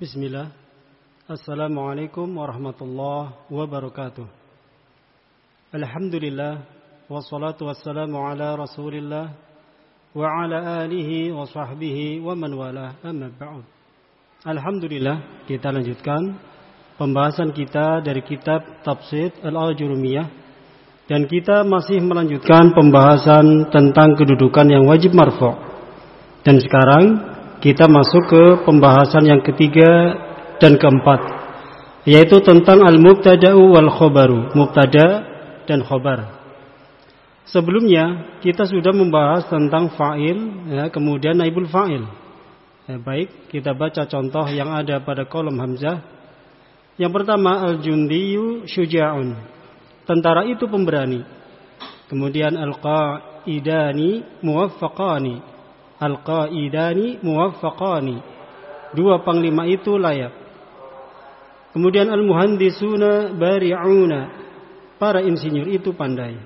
Bismillah. Assalamualaikum warahmatullahi wabarakatuh. Alhamdulillah. Wassalatu wassalamu ala rasulillah wa ala alihi wa sahbihi wa man wala, amma ba'd. Alhamdulillah, kita lanjutkan pembahasan kita dari kitab Tafsir Al-Ajurumiyah, dan kita masih melanjutkan pembahasan tentang kedudukan yang wajib marfu'. Dan sekarang kita masuk ke pembahasan yang ketiga dan keempat, yaitu tentang al-mubtada'u wal khobaru, mubtada dan khobar. Sebelumnya kita sudah membahas tentang fa'il, kemudian naibul fa'il. Baik, kita baca contoh yang ada pada kolom hamzah. Yang pertama, al-jundiyu syuja'un, tentara itu pemberani. Kemudian al-qa'idani muwaffaqani, al-qa'idani muwaffaqani, dua panglima itu layak. Kemudian al-muhandisuna bari'una, para insinyur itu pandai.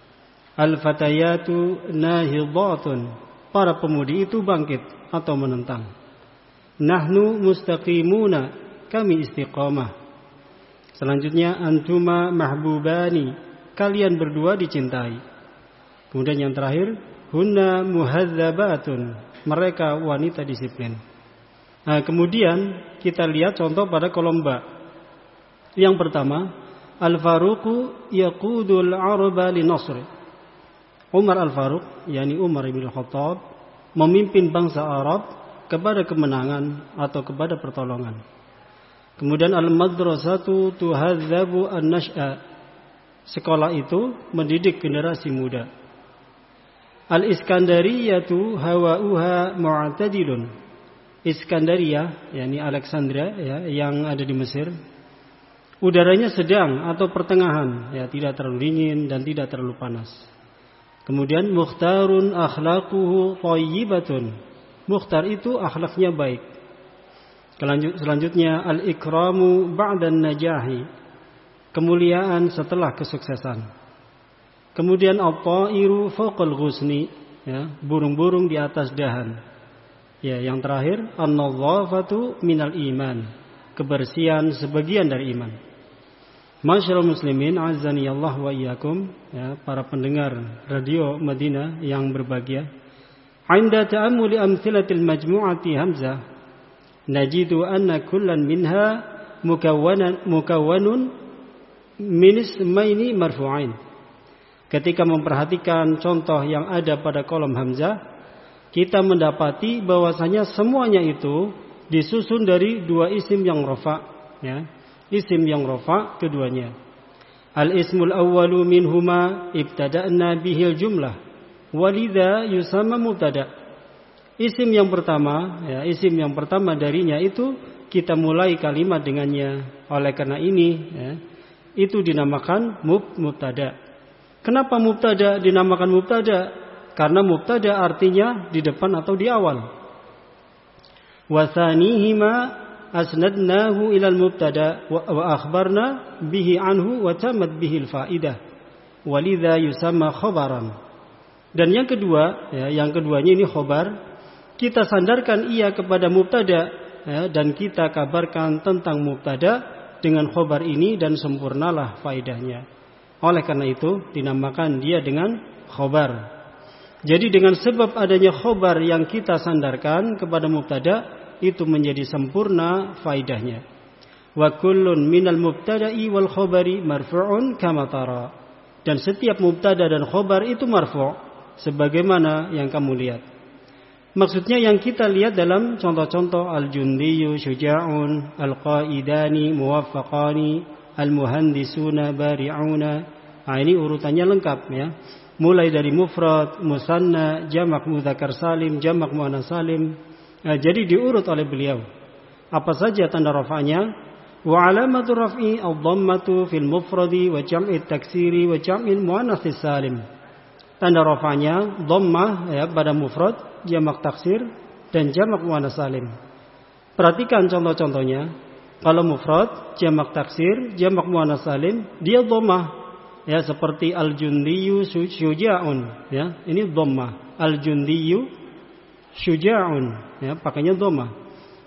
Al-fatayatu nahidatun, para pemudi itu bangkit atau menentang. Nahnu mustaqimuna, kami istiqamah. Selanjutnya antuma mahbubani, kalian berdua dicintai. Kemudian yang terakhir, hunna muhadzabatun, mereka wanita disiplin. Nah, kemudian kita lihat contoh pada kolom ba. Yang pertama, Al-Faruqu yaqudul arba li nasr. Umar Al-Faruq, yakni Umar bin Khattab, memimpin bangsa Arab kepada kemenangan atau kepada pertolongan. Kemudian al-madrasatu tuhadzabu an-nash'a, sekolah itu mendidik generasi muda. Al-Iskandariyatu hawa'uha mu'tadilun, Iskandaria, yakni Alexandria, yang ada di Mesir, udaranya sedang atau pertengahan, tidak terlalu dingin dan tidak terlalu panas. Kemudian mukhtarun akhlaquhu thayyibatun, mukhtar itu akhlaknya baik. Selanjutnya al-ikramu ba'dan najahi, kemuliaan setelah kesuksesan. Kemudian at-ta'iru fawqal ghusni, burung-burung di atas dahan. Yang terakhir an-nadhafatu minal iman, kebersihan sebagian dari iman. Masyaallah muslimin, azani Allah wa iyyakum, para pendengar radio Madinah yang berbahagia. Inda ta'ammuli amthilatil majmu'ati hamzah, najidu anna kullan minha mukawwanun min ismaini marfu'ain. Ketika memperhatikan contoh yang ada pada kolom hamzah, kita mendapati bahwasanya semuanya itu disusun dari dua isim yang rafa', isim yang rafa' keduanya. Al-ismul awwalu minhuma ibtada'na bihil jumlah, walidha yusamma mubtada'. Isim yang pertama darinya itu kita mulai kalimat dengannya. Oleh karena ini, itu dinamakan mubtada'. Kenapa mubtada dinamakan mubtada'? Karena mubtada artinya di depan atau di awal. Wa tsanihima asnadnahu ilal mubtada wa akhbarna bihi anhu wa tamat bihil faidah walidha yusamma khabaran. Dan yang keduanya ini khabar, kita sandarkan ia kepada mubtada, dan kita kabarkan tentang mubtada dengan khabar ini dan sempurnalah faidahnya. Oleh karena itu dinamakan dia dengan khabar. Jadi dengan sebab adanya khabar yang kita sandarkan kepada mubtada, itu menjadi sempurna faidahnya. Wa kullun minal mubtada'i wal khabari marfu'un kama tara. Dan setiap mubtada dan khabar itu marfu', sebagaimana yang kamu lihat. Maksudnya yang kita lihat dalam contoh-contoh al-jundiyu syuja'un, al-qa'idani muwaffaqani, al-muhandisuna bari'una. Ini urutannya lengkap, mulai dari mufrad, musanna, jamak mudzakkar salim, jamak muannas salim. Jadi diurut oleh beliau. Apa saja tanda rafa'nya? Wa alamatu raf'i ad-dhammatu fil mufradi wa jam'i taksiri wa jam'il muannats salim. Tanda rafa'nya dhammah pada mufrad, jamak taksir dan jamak muannats salim. Perhatikan contoh-contohnya. Kalau mufrad, jamak taksir, jamak muannats salim, dia dhammah. Seperti al-jundiyu syuja'un, ini dhammah. Al-jundiyu syuja'un, pakainya dhammah.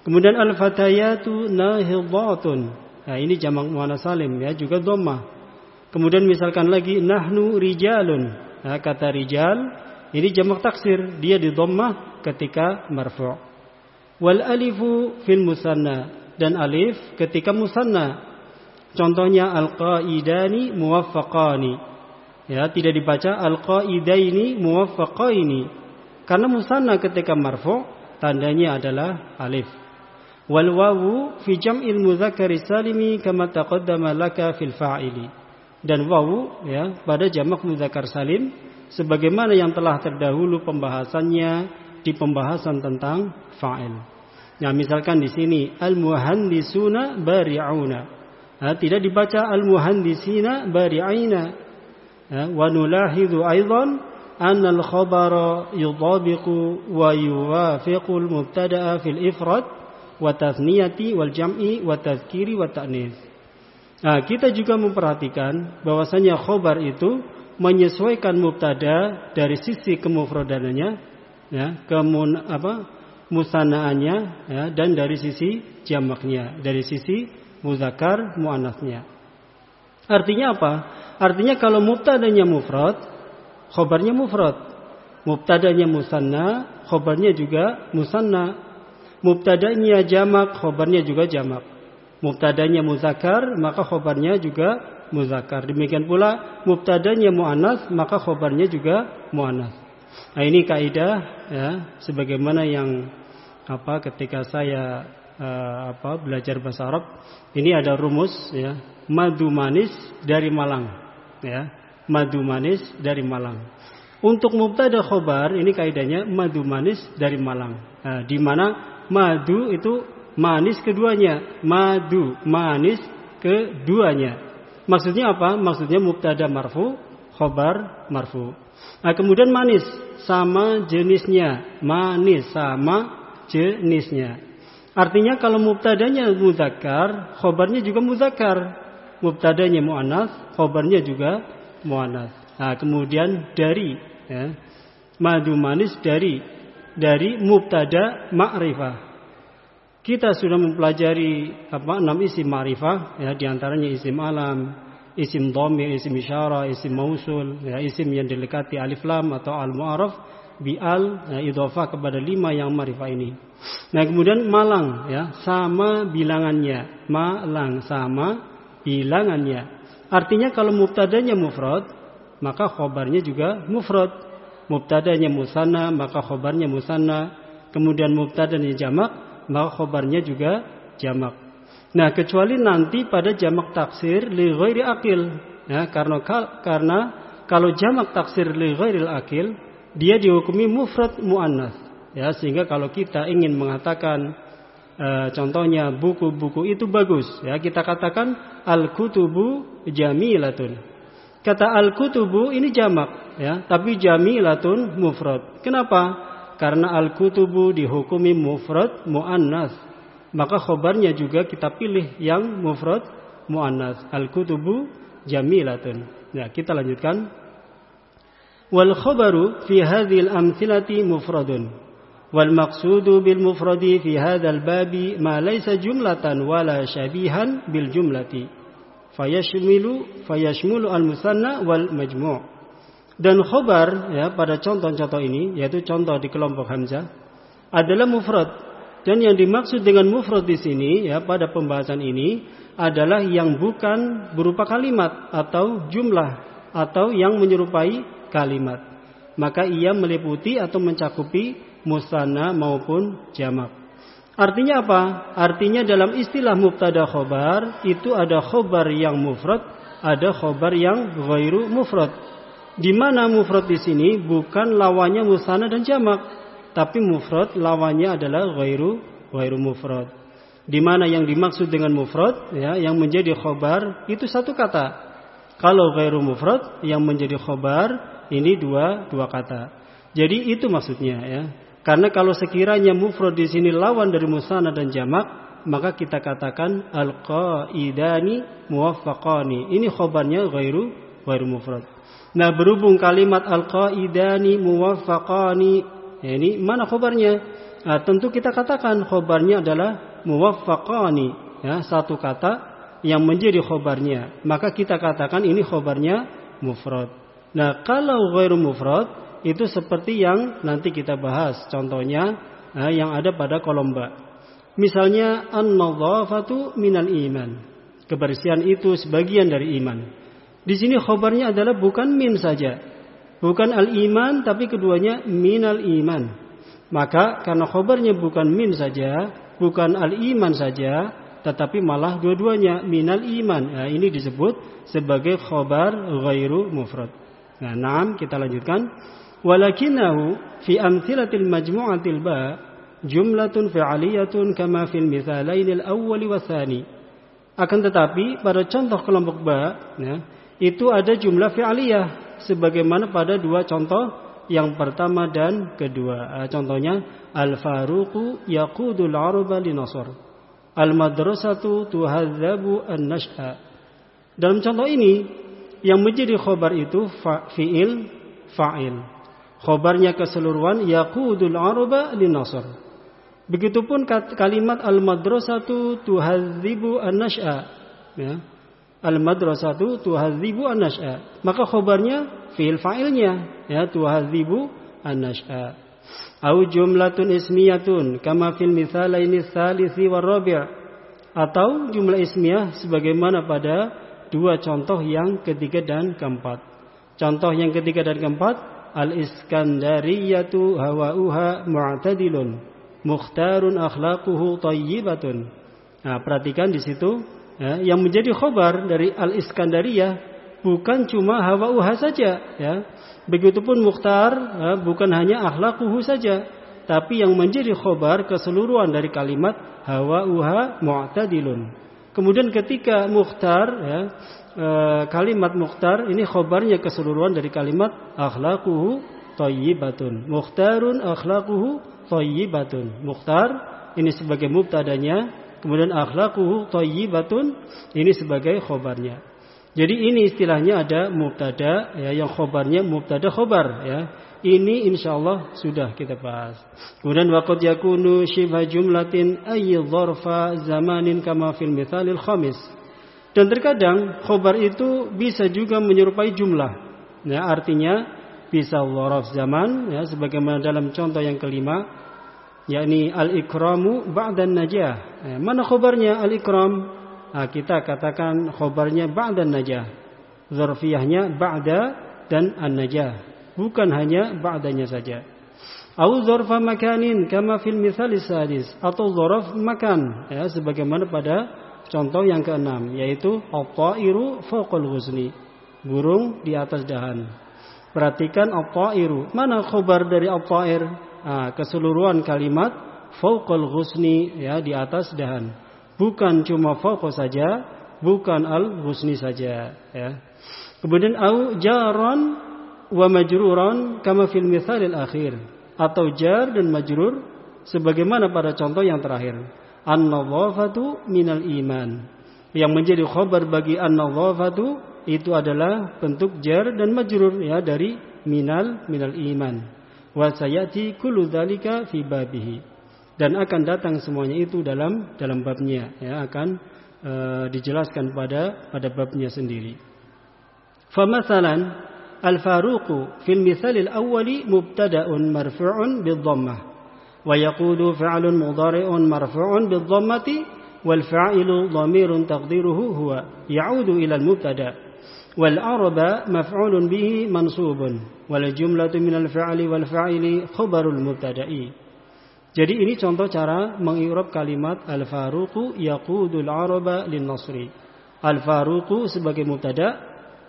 Kemudian al-fatayatu nahidhatun. Nah, ini jamak muannas salim ya, juga dhammah. Kemudian misalkan lagi nahnu rijalun. Nah, kata rijal ini jamak taksir, dia di dhammah ketika marfu'. Wal alifu fil musanna, dan alif ketika musanna. Contohnya al-qaidani muwaffaqani. Ya, tidak dibaca al-qaidaini muwaffaqaini. Karena musanna ketika marfu' tandanya adalah alif. Wal wawu fi jam'il mudzakkari salimi kama taqaddama laka fil fa'ili. Dan wawu ya pada jamak mudzakkar salim sebagaimana yang telah terdahulu pembahasannya di pembahasan tentang fa'il. Nah, misalkan di sini al-muhandisuna bari'una. Nah, tidak dibaca al-muhandisina bari'ina. Wa nulahidhu aidan anna al-khabara yudabiqu wa yuwafiqu al-mubtada'a fil ifrad wa tathniyati wal jam'i wa tadhkiri wa ta'nis. Nah, kita juga memperhatikan bahwasanya khobar itu menyesuaikan mubtada dari sisi kemufradannya ya, musanna'annya ya, dan dari sisi jamaknya, dari sisi muzakkar muannasnya. Artinya apa? Artinya kalau mubtadanya mufrad, khobarnya mufrad. Mubtadanya musanna, khobarnya juga musanna. Mubtadanya jamak, khobarnya juga jamak. Mubtadanya muzakkar, maka khobarnya juga muzakkar. Demikian pula mubtadanya muannas, maka khobarnya juga muannas. Nah, ini kaidah ya, sebagaimana yang ketika saya belajar bahasa Arab, ini ada rumus ya, madu manis dari Malang ya, madu manis dari Malang. Untuk mubtada khobar ini kaidahnya madu manis dari Malang. Nah, di mana madu itu manis keduanya, madu manis keduanya. Maksudnya apa? Maksudnya mubtada marfu, khobar marfu. Nah, kemudian manis sama jenisnya, manis sama jenisnya. Artinya kalau mubtadanya muzakkar, khobarnya juga muzakkar. Mubtadanya muannas, khobarnya juga muannas. Nah, kemudian dari ya, madu manis dari mubtada ma'rifah. Kita sudah mempelajari 6 isim ma'rifah ya, di antaranya isim alam, isim dhamir, isim isyarah, isim mausul, ya, isim yang dilekati alif lam atau al mu'arraf bi al ya, idhofah kepada 5 yang ma'rifah ini. Nah, kemudian malang ya, sama bilangannya, malang sama bilangannya. Artinya kalau mubtadanya mufrad, maka khobarnya juga mufrad. Mubtadanya musanna, maka khobarnya musanna. Kemudian mubtadanya jamak, maka khobarnya juga jamak. Nah, kecuali nanti pada jamak taksir li ghairi aqil ya, karena kalau jamak taksir li ghairil aqil dia dihukumi mufrad muannas ya, sehingga kalau kita ingin mengatakan contohnya buku-buku itu bagus ya, kita katakan al-kutubu jamilatun. Kata al-kutubu ini jamak ya, tapi jamilatun mufrad. Kenapa? Karena al-kutubu dihukumi mufrad muannas, maka khobarnya juga kita pilih yang mufrad muannas. Al-kutubu jamilatun. Ya, kita lanjutkan. Wal khabaru fi hadhil amthilati mufradun. Wal maqsudu bil mufradi fi hadzal babi ma laysa jumlatan wala syabihan bil jumlati. Fayashmulu al-musanna wal majmu'. Dan khobar ya, pada contoh-contoh ini, yaitu contoh di kelompok hamzah, adalah mufrad. Dan yang dimaksud dengan mufrad di sini ya, pada pembahasan ini adalah yang bukan berupa kalimat atau jumlah atau yang menyerupai kalimat. Maka ia meliputi atau mencakupi musanna maupun jamak. Artinya apa? Artinya dalam istilah mubtada khobar itu ada khobar yang mufrad, ada khobar yang ghairu mufrad. Di mana mufrad di sini bukan lawannya musanna dan jamak, tapi mufrad lawannya adalah ghairu mufrad. Di mana yang dimaksud dengan mufrad ya, yang menjadi khobar itu satu kata. Kalau ghairu mufrad yang menjadi khobar ini dua kata. Jadi itu maksudnya ya. Karena kalau sekiranya mufrad di sini lawan dari musanna dan jamak, maka kita katakan al-qaidani muwaffaqani. Ini khobarnya ghairu mufrad. Nah, berhubung kalimat al-qaidani muwaffaqani, ya, ini mana khobarnya? tentu kita katakan khobarnya adalah muwaffaqani, ya, satu kata yang menjadi khobarnya, maka kita katakan ini khobarnya mufrad. Nah, kalau ghairu mufrad itu seperti yang nanti kita bahas, contohnya yang ada pada kolom ba. Misalnya an-nadhafatu minal iman, kebersihan itu sebagian dari iman. Di sini khobarnya adalah bukan min saja, bukan al-iman, tapi keduanya minal iman. Maka karena khobarnya bukan min saja, bukan al-iman saja, tetapi malah dua-duanya minal iman. Nah, ini disebut sebagai khobar ghairu mufrad. Nah, naam, kita lanjutkan. Walakinahu fi amthilatil majmu'atil ba jumlatun fi'aliyatun kama fil mithalainil awwali wa tsani. Akan tetapi pada contoh kelompok ba, ya, itu ada jumlah fi'aliyah sebagaimana pada dua contoh yang pertama dan kedua. Contohnya al-faruqu yaqudul arba linasr, al-madrasatu tuhadzabu an-nash'a. Dalam contoh ini yang menjadi khobar itu fi'il fa'il. Khobarnya keseluruhan yaqudul arba linasr. Begitupun kalimat al-madrasatu tuhadzibu an-nash'a, ya. Al-madrasatu tuhadzibu an-nash'a. Maka khobarnya fi'il fa'ilnya, ya, tuhadzibu an-nash'a. Au jumlatun ismiyatun kama fil mithalaini tsalisi war rabi'. Atau jumlah ismiyah sebagaimana pada dua contoh yang ketiga dan keempat. Contoh yang ketiga dan keempat, al-iskandariyatu hawa'uha mu'tadilun mukhtarun akhlaquhu thayyibatun. Nah, perhatikan di situ, ya, yang menjadi khobar dari al-Iskandariyah bukan cuma hawa'uha saja, ya. Begitupun mukhtar, ya, bukan hanya akhlaquhu saja, tapi yang menjadi khobar keseluruhan dari kalimat hawa'uha mu'tadilun. Kemudian ketika mukhtar, ya, kalimat mukhtar ini khobarnya keseluruhan dari kalimat akhlaquhu thayyibatun. Mukhtarun akhlaquhu thayyibatun. Mukhtar ini sebagai mubtadanya, kemudian akhlaquhu thayyibatun ini sebagai khobarnya. Jadi ini istilahnya ada mubtada, ya, yang khobarnya mubtada khobar, ya. Ini insyaallah sudah kita bahas. Kemudian waqad yakunu shibha jumlatin ay dzarfa zamanin kama fil mithalil khamis. Dan terkadang khobar itu bisa juga menyerupai jumlah. Ya, artinya bisa dzaraf zaman, ya, sebagaimana dalam contoh yang kelima, yakni al-ikramu ba'dan najah. Mana khobarnya al-ikram? Nah, kita katakan khobarnya ba'dan najah. Zarfiyahnya ba'da dan an-najah, bukan hanya ba'danya saja. Au zarfa makanin kama fil mithalis sadis, atau zaraf makan, ya, sebagaimana pada contoh yang keenam, yaitu at-ta'iru fawqal ghusni, burung di atas dahan. Perhatikan at-ta'iru, mana khobar dari at-ta'ir? Keseluruhan kalimat fawqal ghusni, ya, di atas dahan. Bukan cuma fawqa saja, bukan al-ghusni saja, ya. Kemudian au jaran wa majruran kama fil mithalil akhir, atau jar dan majrur sebagaimana pada contoh yang terakhir. An-nadhafatu minal iman. Yang menjadi khabar bagi an-nadhafatu itu adalah bentuk jar dan majrur, ya, dari minal iman. Wa sayati kullu dzalika fi babihi. Dan akan datang semuanya itu dalam babnya, ya, akan dijelaskan pada babnya sendiri. Famathalan al-faruqu fil mithalil awwali mubtada'un marfu'un bid-dhammah wa yaqudu fi'lun mudhari'un marfu'un bid-dhammati wal fa'ilu dhamirun taqdiruhu huwa ya'udu ila al-mubtada' wal araba maf'ulun bihi mansubun wal jumlatu minal fi'li wal fa'ili khabarul mubtada'i. Jadi ini contoh cara mengi'rab kalimat al-faruqu yaqudul araba lin-nasri. Al-faruqu sebagai mubtada,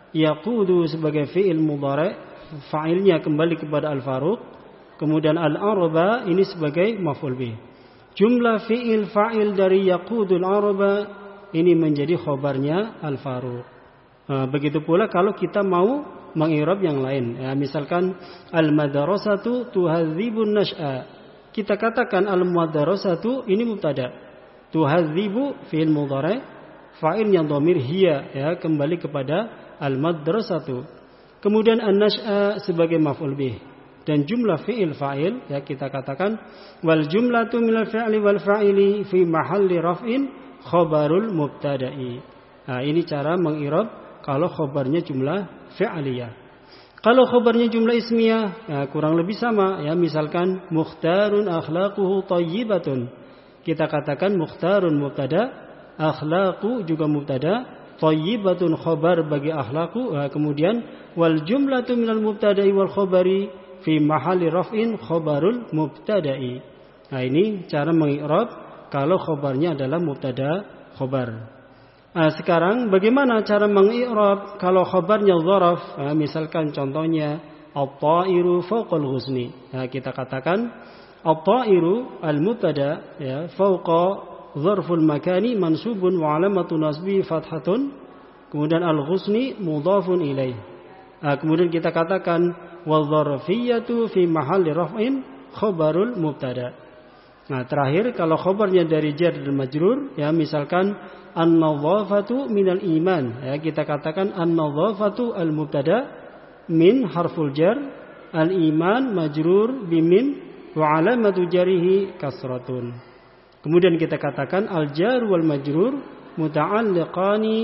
yaqudu sebagai fi'il mudhari', fa'ilnya kembali kepada al-faruq, kemudian al-araba ini sebagai maf'ul bih. Jumlah fi'il fa'il dari yaqudul araba ini menjadi khobarnya al-faruq. Begitu pula kalau kita mau mengi'rab yang lain, ya, misalkan al-madrasatu tuhadzibun nash'a. Kita katakan al-madrasatu ini mubtada, tuhadzibu fi'il mudhari', fa'ilnya dhamir hiya, ya, kembali kepada al-madrasatu. Kemudian an-nash'a sebagai maf'ul bih. dan jumlah fi'il fa'il, ya kita katakan wal jumlatu minal fi'li wal fa'ili fi mahalli raf'in khabarul mubtada'i. Nah, ini cara mengirab kalau khabarnya jumlah fi'liyah. Kalau khabarnya jumlah ismiyah, ya kurang lebih sama, ya misalkan mukhtarun akhlaquhu thayyibatun. Kita katakan mukhtarun mubtada, akhlaqu juga mubtada, thayyibatun khabar bagi akhlaqu, kemudian wal jumlatu minal mubtada'i wal khabari fi mahalli raf'in khabarul mubtada'i. Nah, ini cara mengi'rab kalau khabarnya adalah mubtada khabar. Nah, sekarang bagaimana cara mengi'rab kalau khabarnya dzaraf? Nah, misalkan contohnya at-ta'iru fawqal ghusni. Nah, kita katakan at-ta'iru al-mubtada, ya, fawqa dzarful makani mansubun wa alamatu nasbi fathatun, kemudian al-ghusni mudhafun ilaih. Nah, kemudian kita katakan wadh-dzarfiyyatu fi mahalli raf'in khabarul mubtada. Nah, terakhir kalau khabarnya dari jar dan majrur, ya misalkan an-nadhafatu minal iman, ya kita katakan an-nadhafatu al-mubtada min harful jar, al-iman majrur bimin wa alamatu jarihi kasratun. Kemudian kita katakan al-jar wal majrur muta'alliqani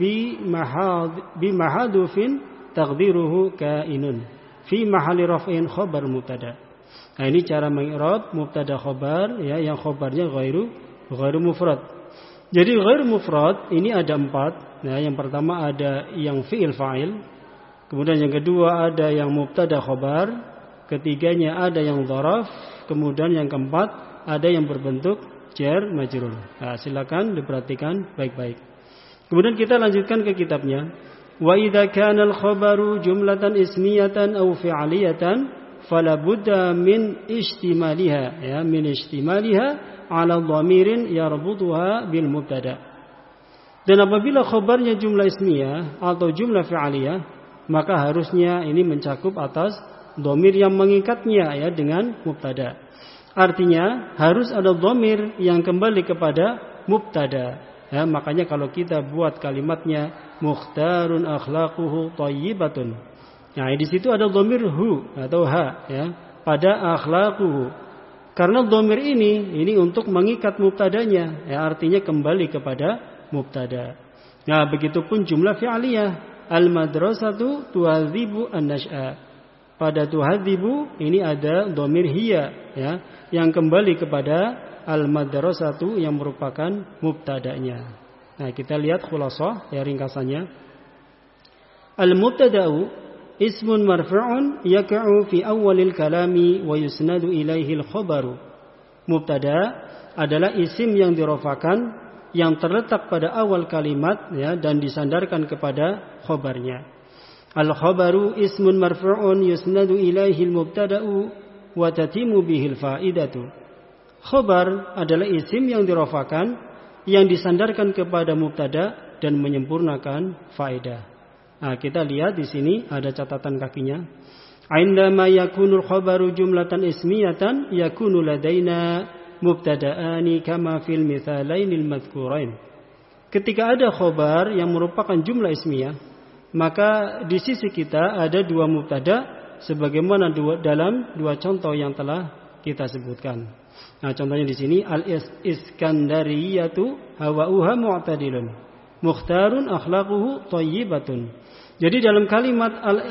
bi mahadufin taqdiruhu kainun fi mahalli raf'in khabar mubtada. Nah, ini cara mengi'rab mubtada khabar, ya yang khabarnya ghairu mufrad. Jadi ghairu mufrad ini ada 4. Nah, yang pertama ada yang fi'il fa'il, kemudian yang kedua ada yang mubtada khabar, ketiganya ada yang dzaraf, kemudian yang keempat ada yang berbentuk jar majrur. Nah, silakan diperhatikan baik-baik. Kemudian kita lanjutkan ke kitabnya. Wa idza kana al-khabaru jumlatan ismiyatan aw fi'liyatan fala budda min istimaliha, ya min istimaliha ala dhamirin yarbutuha bil mubtada. Dan apabila khabarnya jumlah ismiyah atau jumlah fi'liyah, maka harusnya ini mencakup atas dhamir yang mengikatnya, ya dengan mubtada. Artinya harus ada dhamir yang kembali kepada mubtada. Ya, makanya kalau kita buat kalimatnya mukhtarun akhlaquhu thayyibatun. Nah, di situ ada dhamir hu atau ha, ya, pada akhlaquhu. Karena dhamir ini untuk mengikat mubtadanya, ya artinya kembali kepada mubtada. Nah, begitupun jumlah fi'liyah, al-madrasatu tuhadzibu an-nash'a. Pada tuhadzibu ini ada dhamir hiya, ya, yang kembali kepada al-madrasatu yang merupakan mubtadanya. Nah, kita lihat khulasah, ya ringkasannya. Al-mubtada'u ismun marfu'un yaka'u fi awalil kalami wa yusnadu ilaihil khabaru. Mubtada adalah isim yang dirofakan yang terletak pada awal kalimat, ya, dan disandarkan kepada khabarnya. Al-khabaru ismun marfu'un yusnadu ilaihil mubtada'u wa tatimu bihil fa'idatu. Khabar adalah isim yang dirofakan yang disandarkan kepada mubtada dan menyempurnakan faedah. Nah, kita lihat di sini ada catatan kakinya. Indama yakunul khabaru jumlatan ismiyatan yakunu ladaina mubtada'ani kama fil mithalainil madhkurain. Ketika ada khabar yang merupakan jumlah ismiyah, maka di sisi kita ada dua mubtada sebagaimana dalam dua contoh yang telah kita sebutkan. Nah, contohnya di sini al-iskandariyatu hawa'uha mu'tadilun. Mukhtarun akhlaquhu thayyibatun. Jadi dalam kalimat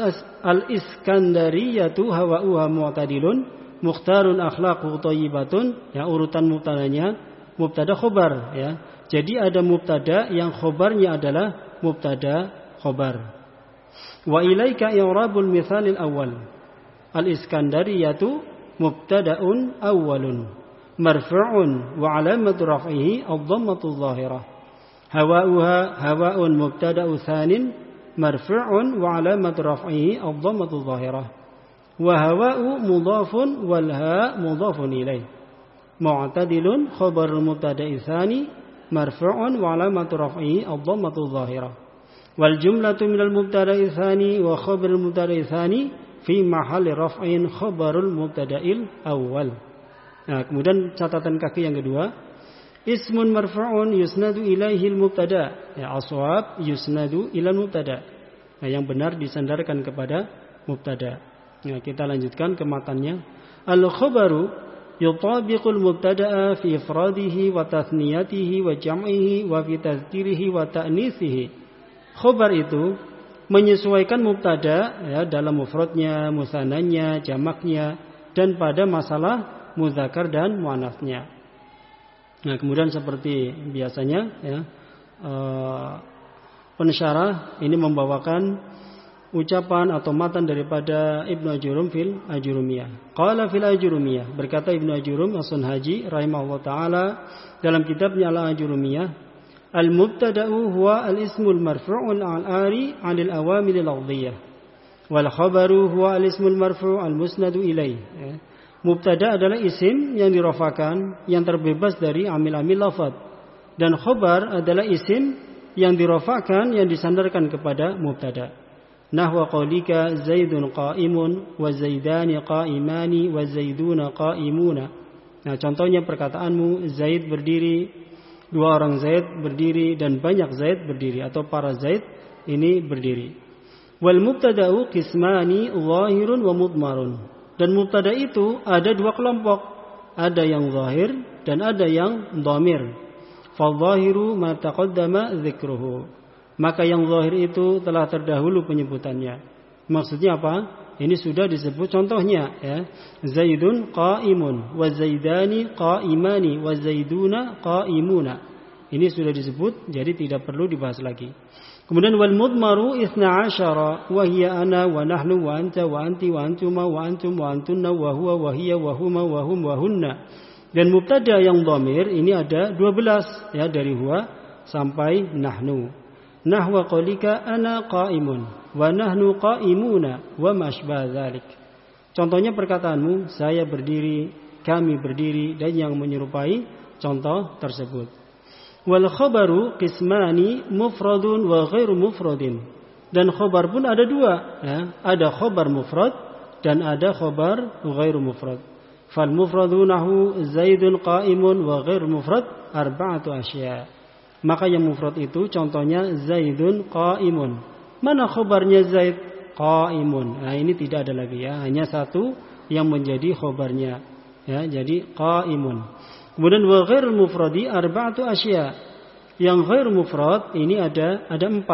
al-iskandariyatu hawa'uha mu'tadilun, mukhtarun akhlaquhu thayyibatun, ya urutan mubtadanya mubtada khobar, ya. Jadi ada mubtada yang khobarnya adalah mubtada khobar. Wa ilaika i'rabul mithalil awal. Al-iskandariyatu mubtada'un awwalun marfu'un wa 'alamatu raf'ihi ad-dhammatu adh-dhahirah. Hawa'uha hawa'un mubtada'u tsanin marfu'un wa 'alamatu raf'ihi ad-dhammatu adh-dhahirah. Wa hawa'u mudhafun wal ha mudhafun ilaih. Mu'tadilun khabarul mubtada'i tsani marfu'un wa 'alamatu raf'ihi ad-dhammatu adh-dhahirah. Wal jumlatu minal mubtada'i tsani wa khabarul mubtada'i tsani fi mahalli raf'in khabarul mubtada'il awwal. Nah, kemudian catatan kaki yang kedua, ismun marfu'un yusnadu ilaihil mubtada. Ya, ashab yusnadu ilal mubtada. Nah, yang benar disandarkan kepada mubtada. Ya, kita lanjutkan ke matannya. Al-khabaru yutabiqul mubtada'a fi ifradihi wa tathniyatihi wa jam'ihi wa fi tadhkirihi wa ta'nithihi. Khabar itu menyesuaikan mubtada ya, dalam mufradnya, musananya, jamaknya, dan pada masalah muzakkar dan muannasnya. Nah, kemudian seperti biasanya ya, pensyarah ini membawakan ucapan atau matan daripada Ibnu Ajurum fil Ajurumiyah. Qala fil Ajurumiyah, berkata Ibnu Ajurum As-Sunhaji rahimahullah taala dalam kitabnya Al-Ajurumiyah, al-mubtada'u huwa al-ismul marfu'ul al-ari 'anil awamil al-lafdhiyyah wal khabaru huwa al-ismul marfu' al-musnadu ilaih. Mubtada adalah isim yang dirafakan yang terbebas dari amil-amil lafaz, dan khabar adalah isim yang dirafakan yang disandarkan kepada mubtada. Nahwa qaulika Zaidun qa'imun wa Zaidani qa'imani wa Zaiduna qa'imuna. Nah, contohnya perkataanmu Zaid berdiri, dua orang Zaid berdiri, dan banyak Zaid berdiri atau para Zaid ini berdiri. Wal mubtada'u qismani zahirun wa mudmarun. Dan mubtada itu ada dua kelompok, ada yang zahir dan ada yang dhamir. Fa zahiru ma taqaddama dzikruhu. Maka yang zahir itu telah terdahulu penyebutannya. Maksudnya apa? Ini sudah disebut contohnya ya. Zaidun qa'imun wa Zaidani qa'imani wa Zaiduna qa'imuna. Ini sudah disebut, jadi tidak perlu dibahas lagi. Kemudian wal mudmaru 12 wa hiya ana wa nahnu wa anta wa anti wa antuma wa antum wa antunna wa huwa wa hiya wa huma wa hum wa hunna. Dan mubtada yang dhamir ini ada 12 ya, dari huwa sampai nahnu. Nahwa qaulika ana qa'imun wa nahnu qa'imuna wa ma asbah dzalik. Contohnya perkataanmu saya berdiri, kami berdiri, dan yang menyerupai contoh tersebut. Wal khabaru qismani mufradun wa ghairu mufradin. Dan khabar pun ada dua ya. Ada khabar mufrad dan ada khabar ghairu mufrad. Fal mufradu nahu Zaidun qa'imun wa ghairu mufrad arba'atu asya'. Maka yang mufrad itu contohnya Zaidun qa'imun. Mana khabarnya Zaid? Qa'imun. Nah, ini tidak ada lagi ya, hanya satu yang menjadi khabarnya ya, jadi qa'imun. Kemudian wa ghairul mufradi arba'atu asya'. Yang ghair mufrad ini ada 4.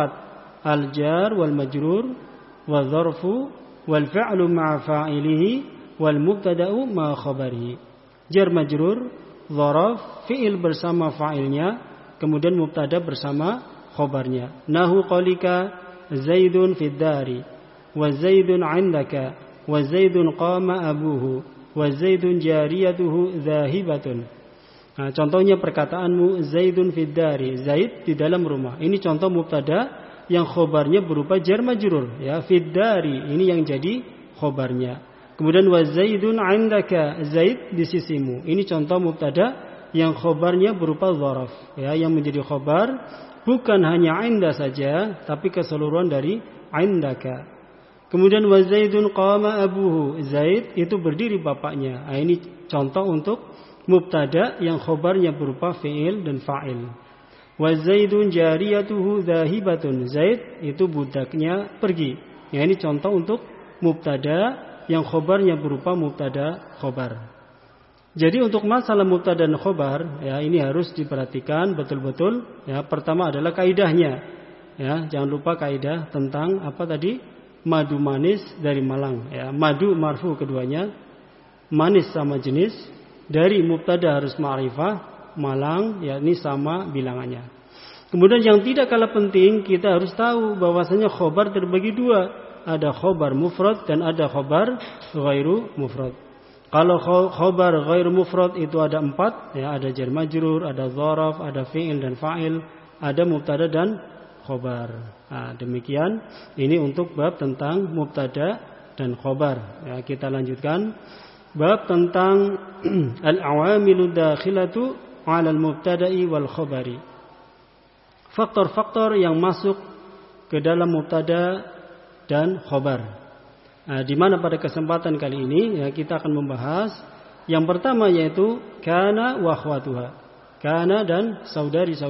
Al-jar wal majrur wal dzarfu wal fi'lu ma'a fa'ilihi wal mubtada'u ma'a khabarihi. Jar majrur, dzaraf, fi'il bersama fa'ilnya, kemudian mubtada bersama khabarnya. Nahu qaulika Zaidun fid dari wa Zaidun 'indaka wa Zaidun qama abuhu wa Zaidun jariyatuhu dhahibatun. Nah, contohnya perkataanmu Zaidun fid dari, Zaid di dalam rumah. Ini contoh mubtada yang khabarnya berupa jar majrur ya, fid dari ini yang jadi khabarnya. Kemudian wa Zaidun 'indaka, Zaid di sisimu. Ini contoh mubtada yang khobarnya berupa dzaraf ya, yang menjadi khobar bukan hanya 'inda saja tapi keseluruhan dari 'indaka. Kemudian wa Zaidun qama abuhu, Zaid itu berdiri bapaknya. Nah, ini contoh untuk mubtada yang khobarnya berupa fi'il dan fa'il. Wa Zaidun jariyatuhu dhahibatun, Zaid itu budaknya pergi. Ya, ini contoh untuk mubtada yang khobarnya berupa mubtada khobar. Jadi untuk masalah mubtada dan khobar ya, ini harus diperhatikan betul-betul ya. Pertama adalah kaidahnya ya, jangan lupa kaidah tentang apa tadi, madu manis dari Malang ya. Madu marfu keduanya, manis sama jenis, dari mubtada harus ma'rifah, Malang ya ini sama bilangannya. Kemudian yang tidak kalah penting, kita harus tahu bahwasanya khobar terbagi dua, ada khobar mufrad dan ada khobar ghairu mufrad. Kalau khobar ghair mufrad itu ada 4 ya, ada jar majrur, ada dzaraf, ada fi'il dan fa'il, ada mubtada dan khobar. Nah, demikian ini untuk bab tentang mubtada dan khobar ya. Kita lanjutkan bab tentang al-awamilu dakhilatu 'ala al-mubtada'i wal khabari. Faktor-faktor yang masuk ke dalam mubtada dan khobar. Nah, di mana pada kesempatan kali ini ya, kita akan membahas yang pertama yaitu kana wa akhwatuha, kana dan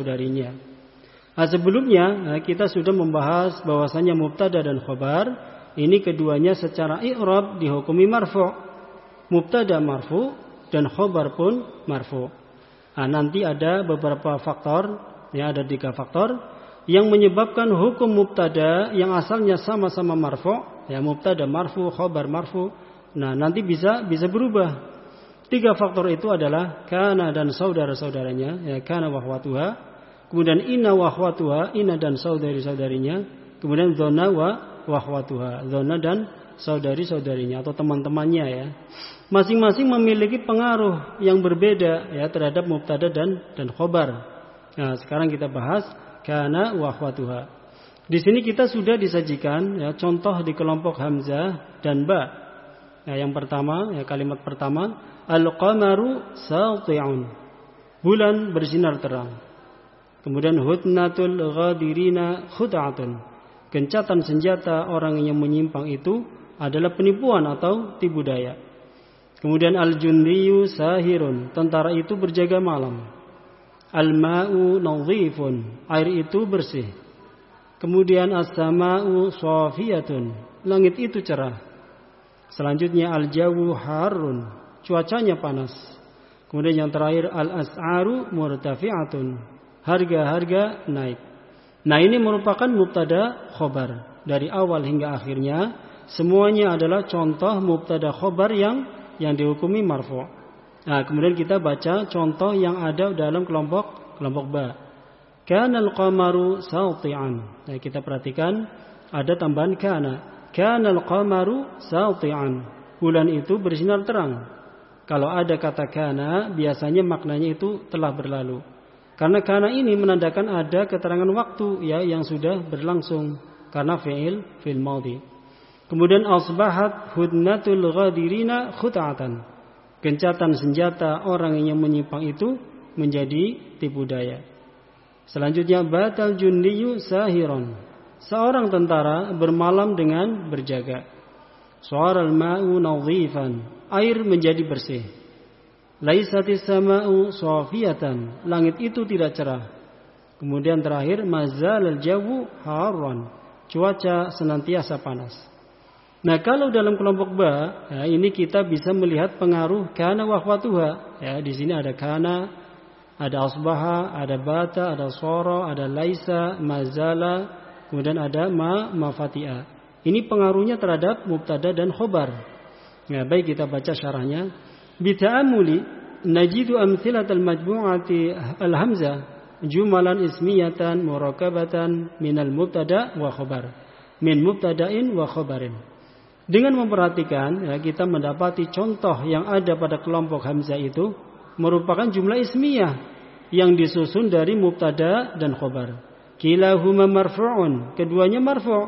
saudari-saudarinya. Nah, sebelumnya kita sudah membahas bahwasanya mubtada dan khabar Ini keduanya secara i'rab dihukumi marfu'. Mubtada marfu' dan khobar pun marfu'. Nah, nanti ada beberapa faktor, ya ada 3 faktor yang menyebabkan hukum mubtada yang asalnya sama-sama marfu', ya mubtada marfu', khobar marfu'. Nah, nanti bisa berubah. 3 faktor itu adalah kana dan saudara-saudaranya, ya kana wa akhwatuha, kemudian inna wa akhwatuha, inna dan saudari-saudarinya, kemudian dzanna wa akhwatuha, dzanna dan saudari-saudarinya atau teman-temannya ya. Masing-masing memiliki pengaruh yang berbeda ya terhadap mubtada dan khobar. Nah, sekarang kita bahas kana wa akhwatuha. Di sini kita sudah disajikan ya contoh di kelompok hamzah dan ba. Ya, yang pertama, ya kalimat pertama, al-qamaru sati'un. Bulan bersinar terang. Kemudian hudnatul ghadirina khud'atun. Gencatan senjata orang yang menyimpang itu adalah penipuan atau tipu daya. Kemudian al-jundiyu sahirun. Tentara itu berjaga malam. Al-ma'u nadhifun. Air itu bersih. Kemudian as-sama'u shafiyatun. Langit itu cerah. Selanjutnya al-jawu harun, cuacanya panas. Kemudian yang terakhir al-as'aru murtafi'atun, harga-harga naik. Nah, ini merupakan mubtada khobar. Dari awal hingga akhirnya semuanya adalah contoh mubtada khobar yang dihukumi marfu'. Nah, kemudian kita baca contoh yang ada dalam kelompok ba. Kana al-qamaru sati'an. Nah, kita perhatikan ada tambahan kana. Kana al-qamaru sati'an. Bulan itu bersinar terang. Kalau ada kata kana, biasanya maknanya itu telah berlalu. Karena kana ini menandakan ada keterangan waktu ya yang sudah berlangsung karena fi'il madhi. Kemudian asbahat hudnatul ghadirina khut'atan. Gencatan senjata orang yang menyimpang itu menjadi tipu daya. Selanjutnya batal jundiyu sahiron. Seorang tentara bermalam dengan berjaga. Suaral ma'u nadhifan. Air menjadi bersih. Laisatis sama'u shafiyatan. Langit itu tidak cerah. Kemudian terakhir mazalal jawu harran. Cuaca senantiasa panas. Nah, kalau dalam kelompok ba, ya, ini kita bisa melihat pengaruh kana wa akhwatuha. Ya, di sini ada kana, ada asbaha, ada bata, ada soro, ada laisa, mazala. Kemudian ada mafati'a. Ini pengaruhnya terhadap mubtada dan khobar. Ya, baik kita baca syarahnya. Bita'amuli najidu amthilatal majmu'ati al-hamzah jumalan ismiyatan murakabatan minal mubtada wa khobar. Min mubtada'in wa khobarin. Dengan memperhatikan ya, kita mendapati contoh yang ada pada kelompok hamzah itu merupakan jumlah ismiyah yang disusun dari mubtada dan khobar. Kilahuma marfu'un, keduanya marfu'.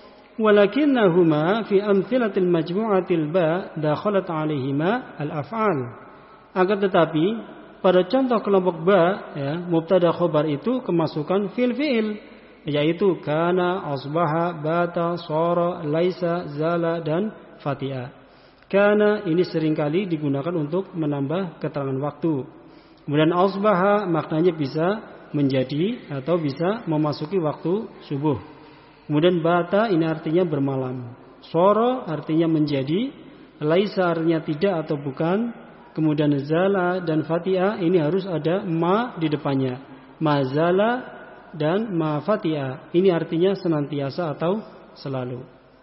Walakinnahuma fi amthilatil majmu'atil ba dakhalat 'alaihima al-af'al. Akan tetapi pada contoh kelompok ba ya, mubtada khobar itu kemasukan fi'il, yaitu kana, asbaha, bata, sara, laisa, zala dan fatiha. Kana ini seringkali digunakan untuk menambah keterangan waktu. Kemudian asbaha maknanya bisa menjadi atau bisa memasuki waktu subuh. Kemudian bata ini artinya bermalam. Soro artinya menjadi. Laisa artinya tidak atau bukan. Kemudian zala dan fatiha ini harus ada ma di depannya. Mazala dan ma fatiha ini artinya senantiasa atau selalu.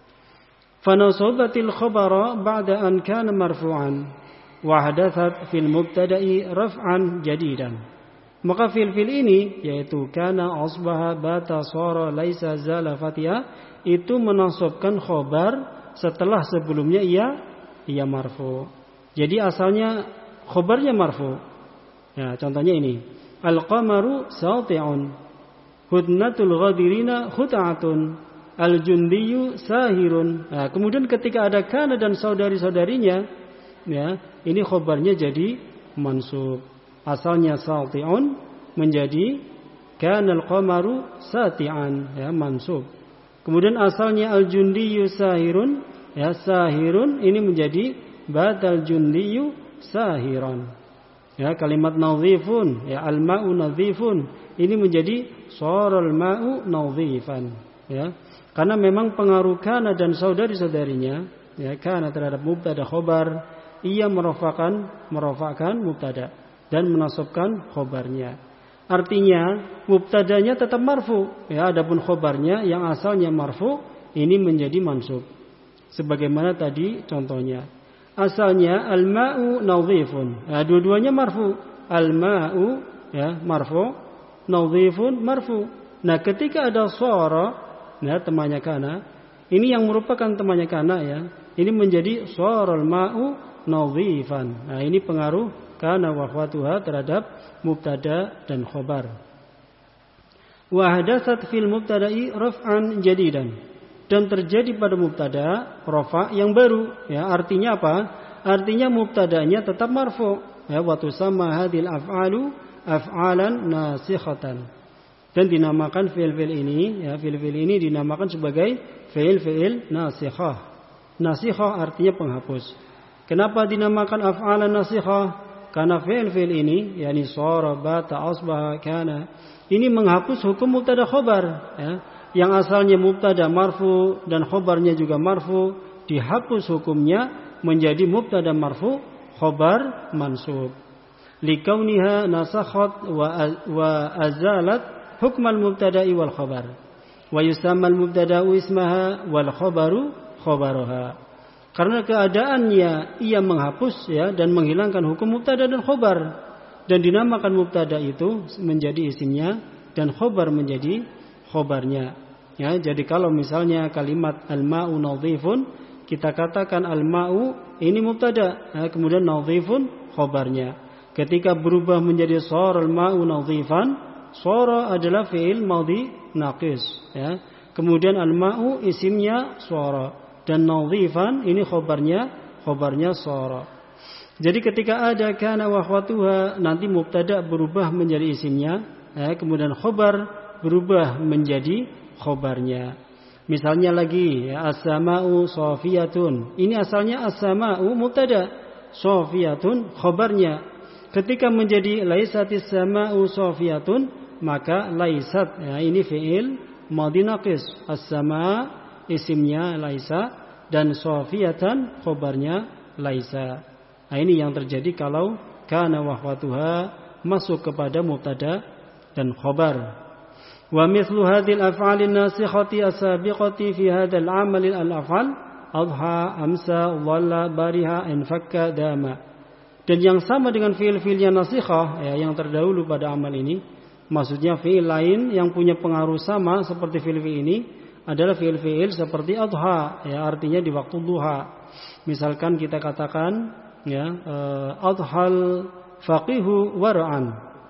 Fanasobatil khabara ba'da an kana marfu'an wa hadathat fil mubtada'i raf'an jadidan. Maka fil-fil ini yaitu kana, asbaha, bata, sara, laisa, zala, fatiha itu menasabkan khobar setelah sebelumnya ia marfu. Jadi asalnya khobarnya marfu. Ya, contohnya ini. Al-qamaru sati'un. Hudnatul ghadirina khut'atun. Al-jundiyu sahirun. Nah, kemudian ketika ada kana dan saudari-saudarinya, ya, ini khobarnya jadi mansub. Asalnya sati'un menjadi kanal qamaru sati'an ya mansub. Kemudian asalnya al-jundiyu sahirun ya sahirun ini menjadi batal jundiyu sahiran. Ya kalimat nadhifun ya al-ma'u nadhifun ini menjadi saral ma'u nadhifan. ya. Karena memang pengaruh kana dan saudari-saudarinya, ya, kana terhadap mubtada khobar, ia merofakkan mubtada dan menasabkan khobarnya. Artinya mubtadanya tetap marfu, ya, adapun khobarnya yang asalnya marfu ini menjadi mansub. Sebagaimana tadi contohnya. Asalnya al-ma'u nadhifun. Nah, dua-duanya marfu. Al-ma'u, ya, marfu, nadhifun marfu. Nah, ketika ada shara, ya, temannya kana, ini yang merupakan temannya kana, ya. Ini menjadi sharal ma'u nadhifan. Nah, ini pengaruh kana wa akhwatuha terhadap mubtada dan khobar. Wa hadatsat fil mubtada'i raf'an jadidan. Dan terjadi pada mubtada rafa yang baru, ya, artinya apa? Artinya mubtadanya tetap marfu, ya, wa tusamma hadhil af'alu af'alan nasikhatan. Dan dinamakan fi'il-fi'il ini, ya, fi'il-fi'il ini dinamakan sebagai fi'il-fi'il nasikhah. Nasikhah artinya penghapus. Kenapa dinamakan af'alan nasikhah? Karena fi'il-fi'il ini, yakni shara, bata, asbaha, kana, ini menghapus hukum mubtada khobar, ya. Yang asalnya mubtada marfu dan khobarnya juga marfu, dihapus hukumnya menjadi mubtada marfu, khobar mansub. Likauniha nasakhat wa azalat hukmal mubtada'i wal khobar. Wa yusamma al mubtada'u ismaha wal khobaru khobaroha. Karena keadaannya ia menghapus, ya, dan menghilangkan hukum mubtada dan khobar, dan dinamakan mubtada itu menjadi isimnya dan khobar menjadi khobarnya. Ya, jadi kalau misalnya kalimat al-ma'u nadhifun, kita katakan al-ma'u ini mubtada, ya, kemudian nadhifun khobarnya. Ketika berubah menjadi shara al-ma'u nadhifan, shara adalah fi'il madhi naqis, ya. Kemudian al-ma'u isimnya shara dan nadhifan ini khobarnya shara. Jadi ketika ada kana wa akhwatuha, nanti mubtada berubah menjadi isimnya, ya, kemudian khobar berubah menjadi khobarnya. Misalnya lagi, ya, as-sama'u shafiyatun. Ini asalnya as-sama'u mubtada, shafiyatun khobarnya. Ketika menjadi laisatis sama'u shafiyatun, maka laisat, ya, ini fi'il madhi naqis. As-sama' isimnya laisa dan shafiyatan khobarnya laisa. Nah, ini yang terjadi kalau kana wa akhwatuha masuk kepada mubtada dan khobar. Wa mithlu hadhil af'alin nasikhati as-sabiqati fi hadzal 'amal al-af'al adha, amsa, dhalla, bariha, infakka, dama. Dan yang sama dengan fi'il-fi'il yang nasikhah, ya, yang terdahulu pada amal ini, maksudnya fi'il lain yang punya pengaruh sama seperti fi'il-fi'il ini adalah fi'il-fi'il seperti adha, ya, artinya di waktu duha. Misalkan kita katakan, ya, adhal faqihu wara'an.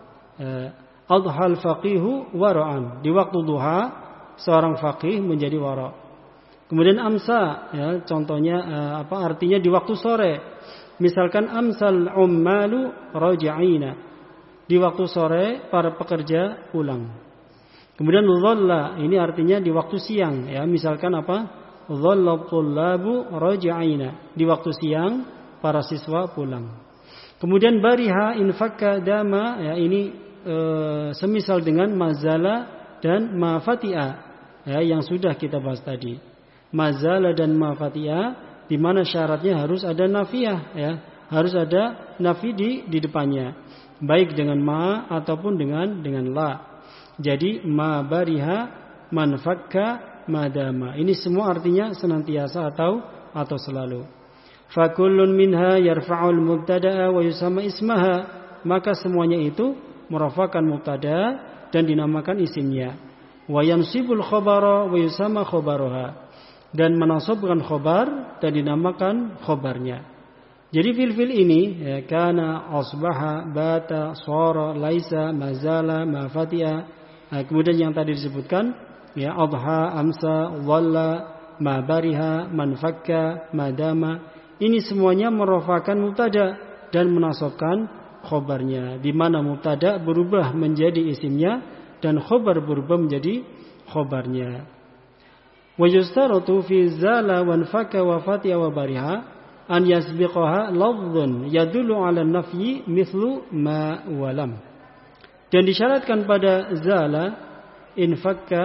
Adhal faqihu wara'an. Di waktu duha seorang faqih menjadi wara'. Kemudian amsa, ya, contohnya artinya di waktu sore. Misalkan amsal ummalu raji'ina. Di waktu sore para pekerja pulang. Kemudian dhalla ini artinya di waktu siang, ya, misalkan dhalla tullabu raji'ina. Di waktu siang para siswa pulang. Kemudian bariha, infakka, dama, ya, ini semisal dengan mazala dan mafati'a, ya, yang sudah kita bahas tadi. Mazala dan mafati'a di mana syaratnya harus ada nafiyah, ya, harus ada nafi di depannya, baik dengan ma ataupun dengan la. Jadi ma bariha, man fakka, madama. Ini semua artinya senantiasa atau selalu. Fa kullun minha yarfa'ul mubtada'a wa yusamma ismaha. Maka semuanya itu merafakkan mubtada dan dinamakan isimnya. Wa yansibul khabara wa yusamma khabaruha. Dan menasabkan khabar dan dinamakan khabarnya. Jadi fil ini, ya, kana, asbaha, bata, shara, laisa, mazala, mafatiha. Nah, kemudian yang tadi disebutkan, ya, adha, amsa, dhalla, ma bariha, man fakka, madama. Ini semuanya merafakkan mubtada dan menasabkan khobarnya, di mana mubtada berubah menjadi isimnya dan khobar berubah menjadi khobarnya. Wa yustaratu fi zala wa anfaka wa fatiha wa bariha an yasbiqaha lafdhun yadullu 'ala an-nafyi mithlu ma wa lam. Dan disyaratkan pada zala, infakka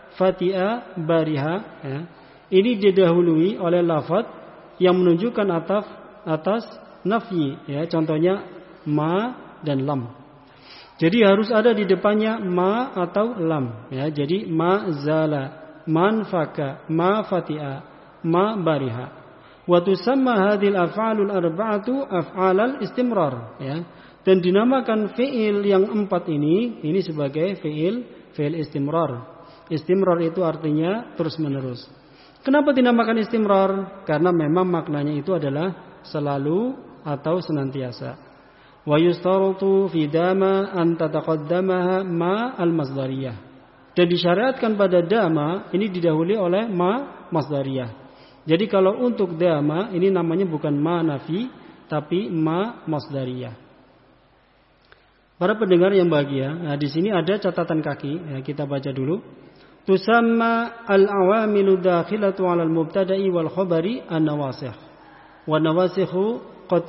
fati'a, bariha, ya. Ini didahului oleh lafaz yang menunjukkan atas nafyi, ya. Contohnya ma dan lam. Jadi harus ada di depannya ma atau lam, ya. Jadi ma zala, man faka, ma fati'a, ma bariha. Wa tusamma hadhil af'alul arba'atu af'alal istimrar, ya. Dan dinamakan fi'il yang 4 ini sebagai fi'il istimrar. Istimrar itu artinya terus-menerus. Kenapa dinamakan istimrar? Karena memang maknanya itu adalah selalu atau senantiasa. Wa yustaratu fi dama an tataqaddamaha ma al-masdariyah. Dan disyariatkan pada dama ini didahului oleh ma masdariyah. Jadi kalau untuk dama ini namanya bukan ma nafi tapi ma masdariyah. Para pendengar yang bahagia, nah di sini ada catatan kaki, ya, kita baca dulu. Tusamma al-awamilu dakhilatu 'ala al-mubtada'i wal khabari an-nawasikh. Wa nawasikhu qad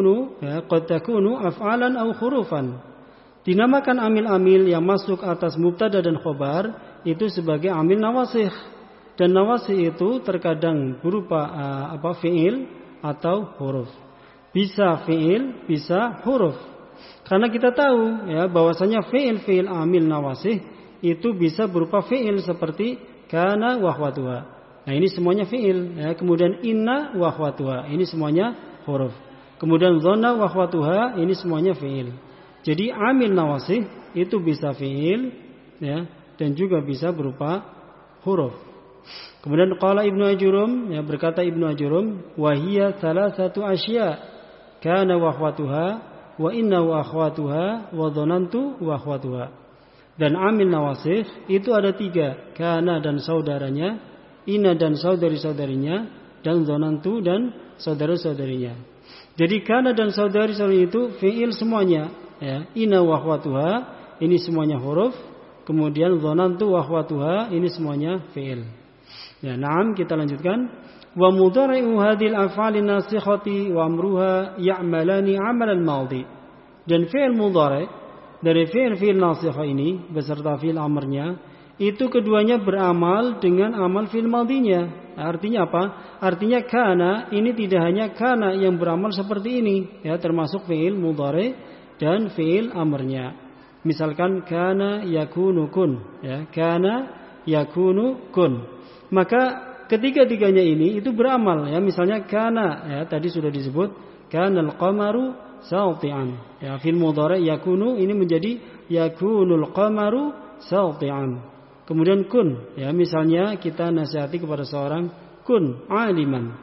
takunu af'alan aw hurufan. Dinamakan amil-amil yang masuk atas mubtada dan khabar itu sebagai amil nawasikh. Dan nawasikh itu terkadang berupa fi'il atau huruf. Bisa fi'il, bisa huruf. Karena kita tahu ya bahwasanya fi'il amil nawasih itu bisa berupa fi'il seperti kana wa akhwatuha. Nah, ini semuanya fi'il, ya. Kemudian inna wa akhwatuha, ini semuanya huruf. Kemudian dhanna wa akhwatuha, ini semuanya fi'il. Jadi amil nawasih itu bisa fi'il, ya, dan juga bisa berupa huruf. Kemudian qala Ibnu Ajurum, ya, berkata Ibnu Ajurum, wa hiya thalathatu asya kana wa akhwatuha wa inna wa akhwatuha wa dhanantu wa akhwatuha. Dan amil nawasih itu ada 3, kana dan saudaranya, inna dan saudari-saudarinya, dan dhanantu dan saudara-saudarinya. Jadi kana dan saudari-saudari itu fi'il semuanya, ya. Inna wa akhwatuha ini semuanya huruf, kemudian dhanantu wa akhwatuha ini semuanya fi'il. Ya, na'am, kita lanjutkan. Wa mudhari'u hadhil af'alin nasikhati wa amruha ya'malani 'amal al-madhi. Dan fi'il mudhari' dari fi'il nasikh ini beserta fi'il amrnya itu keduanya beramal dengan amal fi'il madhinya. Artinya apa? Artinya kana ini tidak hanya kana yang beramal seperti ini, ya, termasuk fi'il mudhari' dan fi'il amrnya. Misalkan kana yakunu kun, ya, kana yakunu kun. Maka ketiga-tiganya ini itu beramal, ya. Misalnya kana, ya, tadi sudah disebut kanal qamaru sati'an, ya. Fil mudhari' yakunu ini menjadi yakunul qamaru sati'an. Kemudian kun, ya, misalnya kita nasihati kepada seorang kun aliman.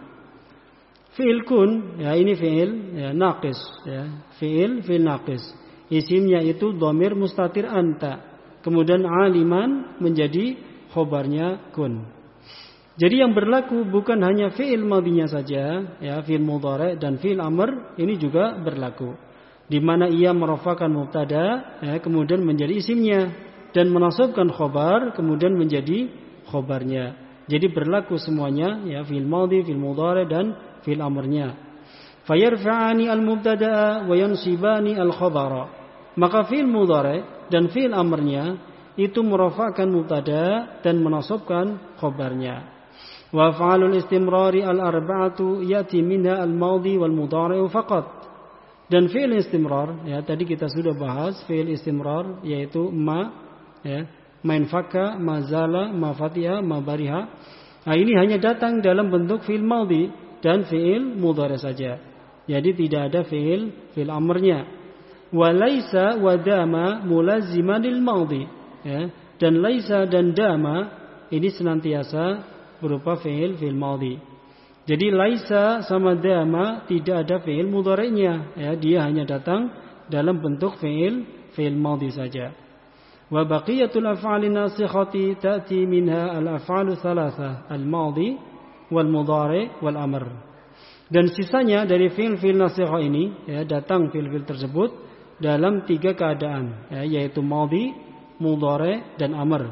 Fi'il kun, ya, ini fi'il, ya, naqis, ya. Fi'il naqis. Isimnya itu dhamir mustatir anta. Kemudian aliman menjadi khobarnya kun. Jadi yang berlaku bukan hanya fi'il madhinya saja, ya, fi'il mudhari' dan fi'il amr ini juga berlaku. Di mana ia merafakan mubtada, ya, kemudian menjadi isimnya dan menasabkan khobar kemudian menjadi khobarnya. Jadi berlaku semuanya, ya, fi'il madhi, fi'il mudhari' dan fi'il amrnya. Fayarfa'ani al-mubtada'a wa yansibani al-khabara. Maka fi'il mudhari' dan fi'il amrnya itu merafakan mubtada dan menasabkan khobarnya. Wa af'alul istimrari al-arba'atu yati minha al-madhi wal mudhari'u faqat. Dan fi'il istimrar, ya, tadi kita sudah bahas fi'il istimrar yaitu ma, ya, main fakka, ma zala, ma fatiha, ma bariha. Nah, ini hanya datang dalam bentuk fi'il madhi dan fi'il mudhari' saja. Jadi tidak ada fi'il amrnya. Wa laisa wa dama mulazziman lil madhi, ya. Dan laisa dan dama ini senantiasa berupa fi'il madhi. Jadi laisa sama dama tidak ada fi'il mudhari'nya, ya, dia hanya datang dalam bentuk fi'il madhi saja. Wa baqiyatul af'alin nasikhati ta'ti minha al-af'alu thalatha, al-madhi wal mudhari' wal amr. Dan sisanya dari fi'il nasikhah ini, ya, datang fi'il tersebut dalam 3 keadaan, ya, yaitu madhi, mudhari' dan amr.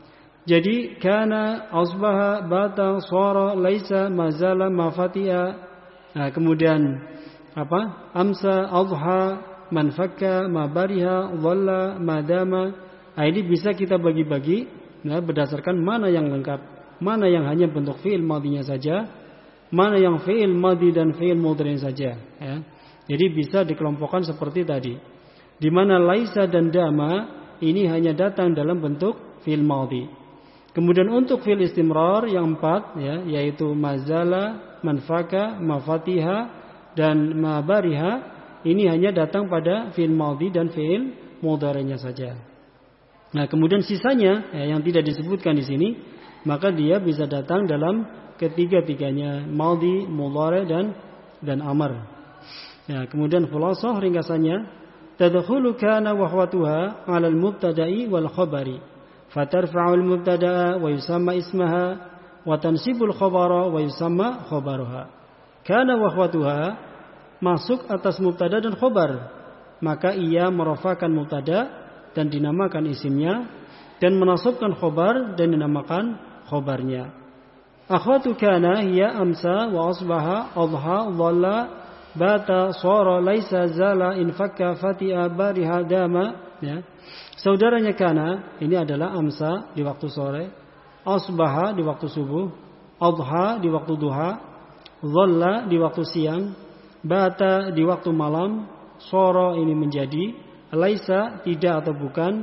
Jadi kana, asbaha, bata, shara, laisa, mazala, mafatiha. Nah, kemudian apa? Amsa, adha, manfakka, mabariha, dhalla, madama. Nah, ini bisa kita bagi-bagi ya, berdasarkan mana yang lengkap, mana yang hanya bentuk fi'il madhinya saja, mana yang fi'il madhi dan fi'il mudhari saja, ya. Jadi bisa dikelompokkan seperti tadi, di mana laisa dan dama ini hanya datang dalam bentuk fi'il madhi. Kemudian untuk fi'il istimrar yang 4, ya, yaitu mazala, manfaka, mafatiha dan mabariha, ini hanya datang pada fi'il madhi dan fi'il mudhari'nya saja. Nah, kemudian sisanya, ya, yang tidak disebutkan di sini, maka dia bisa datang dalam ketiga-tiganya, madhi, mudhari' dan amr. Ya, kemudian khulasah ringkasannya, tadkhulu kana wa akhwatuha 'ala al-mubtada'i wal khabari, fatarfa'u al-mubtada'a wa yusamma ismaha wa tansibul khabara wa yusamma khabaruha. Kana wa akhwatuha masuk atas mubtada dan khabar, maka ia merafakan mubtada dan dinamakan isimnya, dan menasabkan khabar dan dinamakan khabarnya. Akhwatu kana hiya amsa wa asbaha adha dhalla bata sara laisa zala infakka fati'a bariha dama, ya. Saudaranya kana ini adalah amsa di waktu sore, asbaha di waktu subuh, adha di waktu duha, dhalla di waktu siang, bata di waktu malam, sara ini menjadi, laisa tidak atau bukan,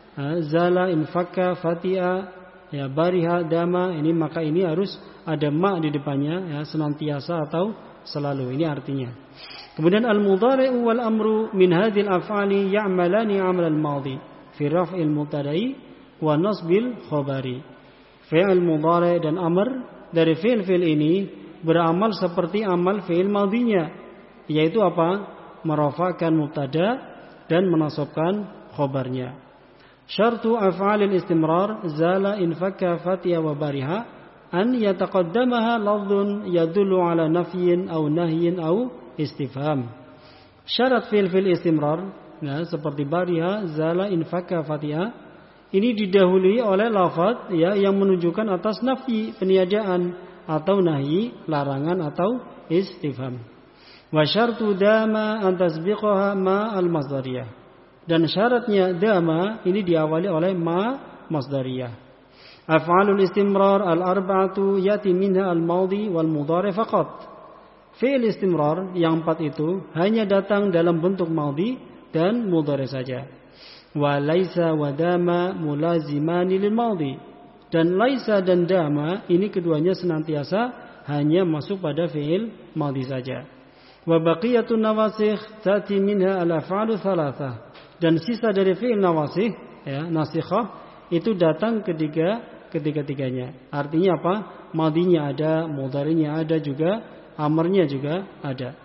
zala infakka fati'a, ya, bariha dama, ini maka ini harus ada ma di depannya, ya, senantiasa atau selalu, ini artinya. Kemudian al-mudhari'u wal amru min hadhil af'ali ya'malani 'amal al-madhi fi raf'il mubtada'i wa nasbil khabari. Fi'il mudhari' dan amr dari fi'il ini beramal seperti amal fi'il madhinya, yaitu apa? Merafakan mubtada dan menasabkan khabarnya. Syartu af'alil istimrar zala infakka fatiha wa bariha an yataqaddamaha lafdhun yadullu ala nafyin aw nahyin aw istifham. Syarat fi'il istimrar, nah, seperti bariha, zala, infakka, fatiha, ini didahului oleh lafaz, ya, yang menunjukkan atas nafyi, peniadaan, atau nahyi, larangan atau istifham. Wa syartu dama an tasbiqaha ma al-masdariyah. Dan syaratnya dama ini diawali oleh ma masdariyah. Af'alul istimrar al-arba'atu yati minha al-madhi wal mudhari faqat. Fi'il istimrar yang 4 itu hanya datang dalam bentuk madhi dan mudhari saja. Wa laisa wa dama mulazimani lil madhi. Dan laisa dan dama ini keduanya senantiasa hanya masuk pada fi'il madhi saja. Wa baqiyatun nawasikh tati minha al-af'alu thalathah. Dan sisa dari fi'il nawasikh, ya, nasikhah, itu datang ketiga-tiganya. Artinya apa? Madhinya ada, mudharinya ada juga, amarnya juga ada.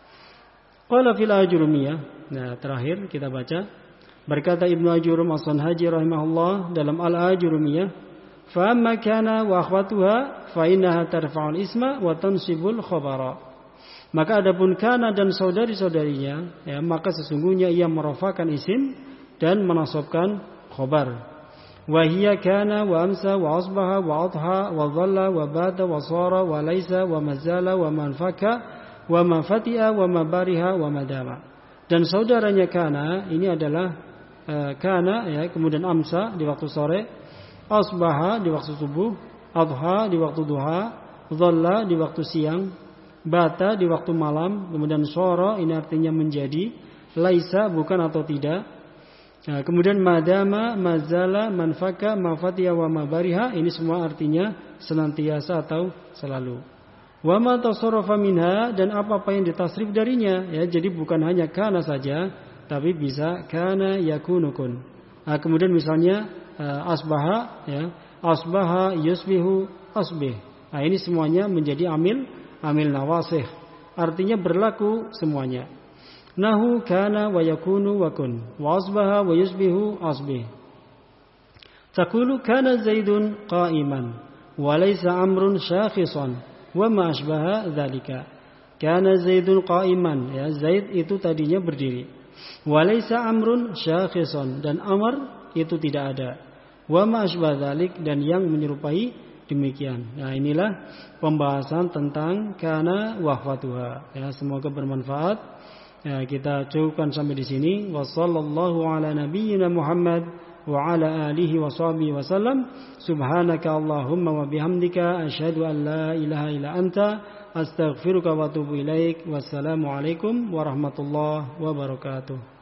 Qala fil ajurumiyah. Nah, terakhir kita baca. Berkata Ibnu Ajurum As-Sanhaji rahimahullah dalam Al-Ajurumiyah, fa amma kana wa akhwatuha fa innaha tarfa'ul isma wa tansibul khabara. Maka adapun kana dan saudari-saudarinya, ya, maka sesungguhnya ia merafakan isim dan menasabkan khabar. Wa hiya kana wa amsa wa asbaha wa adha wa dhalla wa bata wa sara wa laisa wa mazala wa manfaka wa mafati'a wa mabariha wa madama. Dan saudaranya kana ini adalah kana, ya, kemudian amsa di waktu sore, asbaha di waktu subuh, adha di waktu duha, dhalla di waktu siang, bata di waktu malam, kemudian sara ini artinya menjadi, laisa bukan atau tidak. Nah, kemudian madama, mazala, manfaka, mafatiha wa mabariha, ini semua artinya senantiasa atau selalu. Wa ma tasarrafa minha, dan apa-apa yang ditasrif darinya, ya, jadi bukan hanya kana saja, tapi bisa kana yakunukun. Nah, kemudian misalnya asbaha, ya, asbaha yusbihu asbih. Nah, ini semuanya menjadi amil nawasih, artinya berlaku semuanya. Nahu kana wa yakunu wa kun, wa asbaha wa yusbihu asbih. Taqulu kana Zaidun qa'iman wa laysa Amrun syakhisan wa ma asbaha dzalika. Kana Zaidun qa'iman, ya, Zaid itu tadinya berdiri. Wa laysa Amrun syakhisan, dan Amr itu tidak ada. Wa ma asbaha dzalik, dan yang menyerupai demikian. Nah, inilah pembahasan tentang kana wa akhwatuha. Ya, semoga bermanfaat. Ya, kita cukupkan sampai di sini. Wassallallahu ala nabiyyina Muhammad wa ala alihi wa sahbihi wa sallam. Subhanaka Allahumma wa bihamdika asyhadu an la ilaha illa anta astaghfiruka wa atubu ilaik. Wassalamu alaikum warahmatullahi wabarakatuh.